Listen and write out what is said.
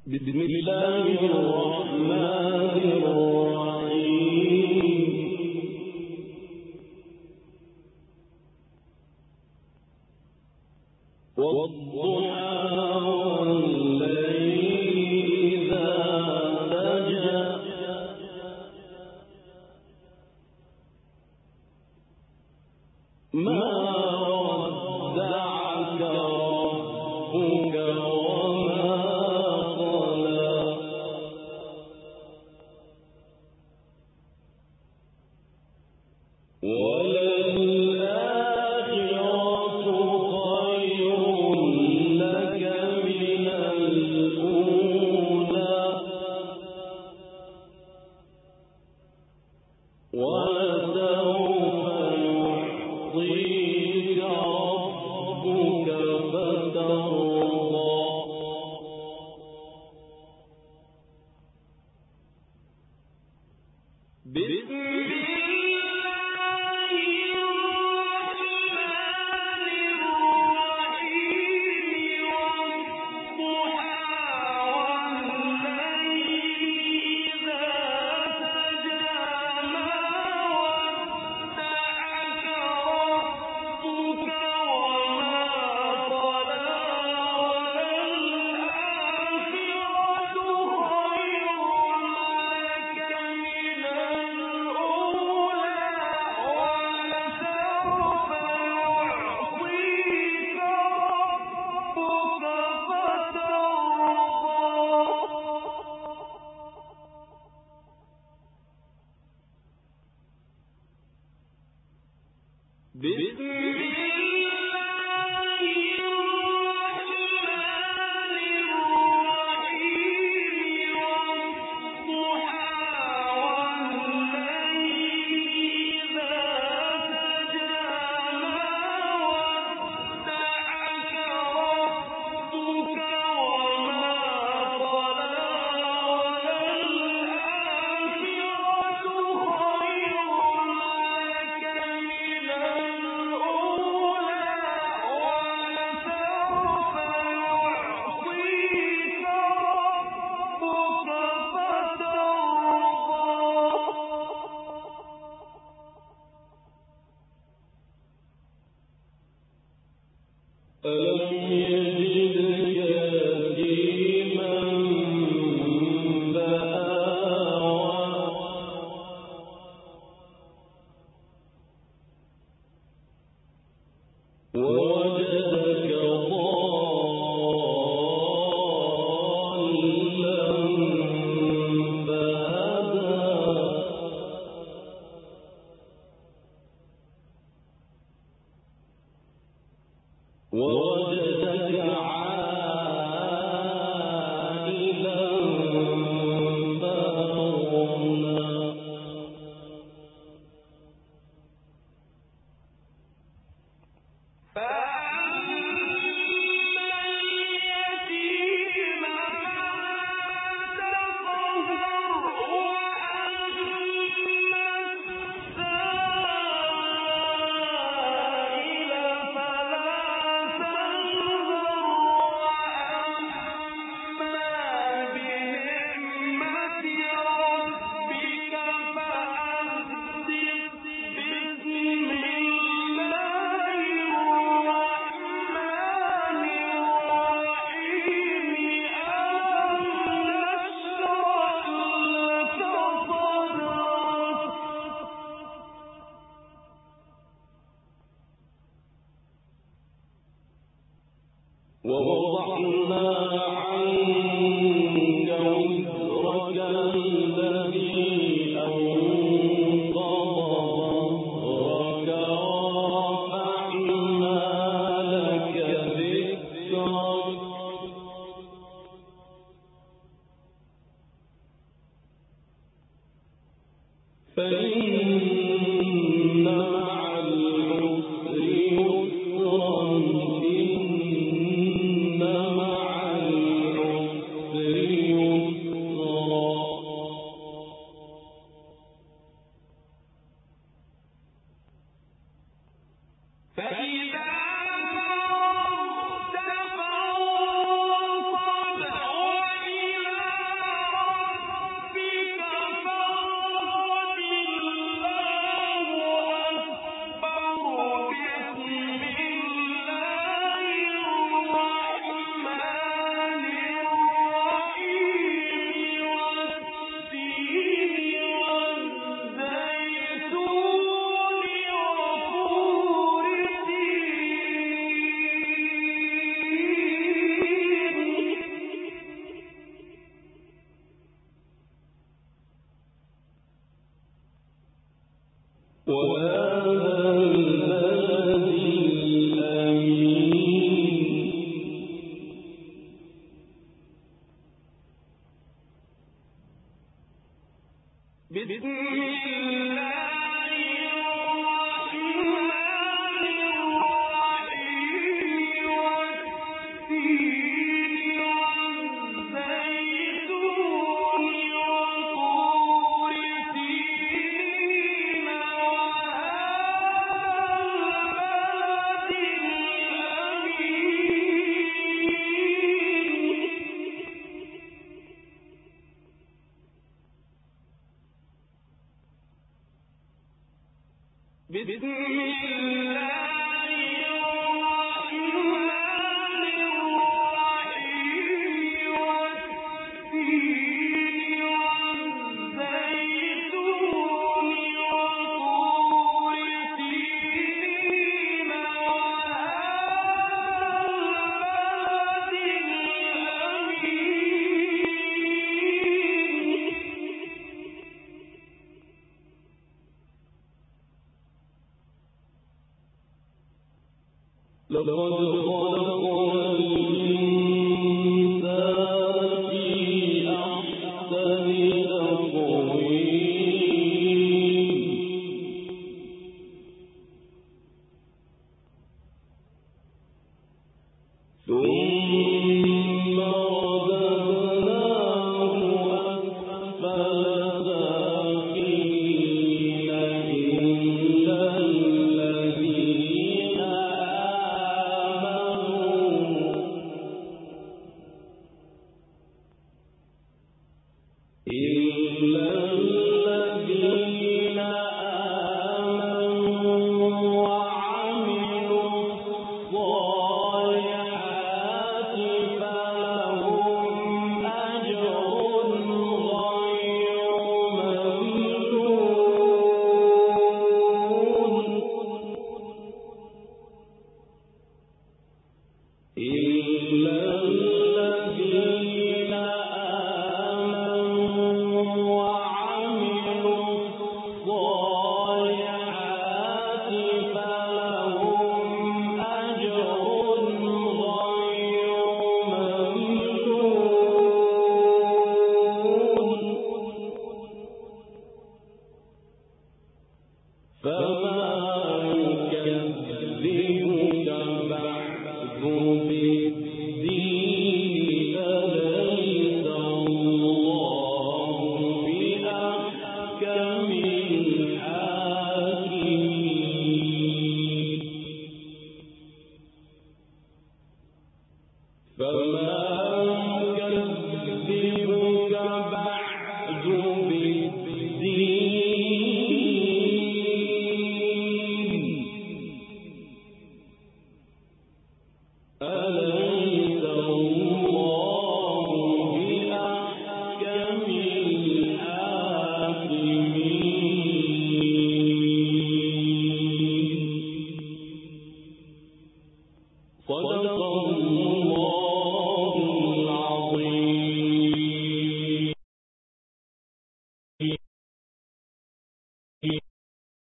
بسم الله الرحمن الرحيم والضحى والليل إذا سجى ما ودعك ربك وما قلى وللآخرة خير لك من الأولى ولسوف يعطيك ربك فترضى بسم الله الرحمن الرحيم والضحى والليل إذا سجى ما ودعك ربك وما قلى وللآخرة خير لك من الأولى ولسوف يعطيك ربك فترضى بسم الله الرحمن الرحيم والضحى والليل إذا سجى ما ودعك ربك وما قلى وللآخرة خير لك من الأولى ولسوف يعطيك ربك فترضى ألم يجدك يتيما فآوى ووجدك ضالا فهدى ووجدك عائلا فأغنى فأما اليتيم فلا تقهر وأما السائل فلا تنهر وأما بنعمة ربك فحدث بسم الله الرحمن الرحيم ألم نشرح لك صدرك ووضعنا عنك وزرك الذي أنقض ظهرك ورفعنا لك ذكرك فإن مع العسر يسرا إن مع العسر يسرا فإذا فرغت فانصب وإلى صدق الله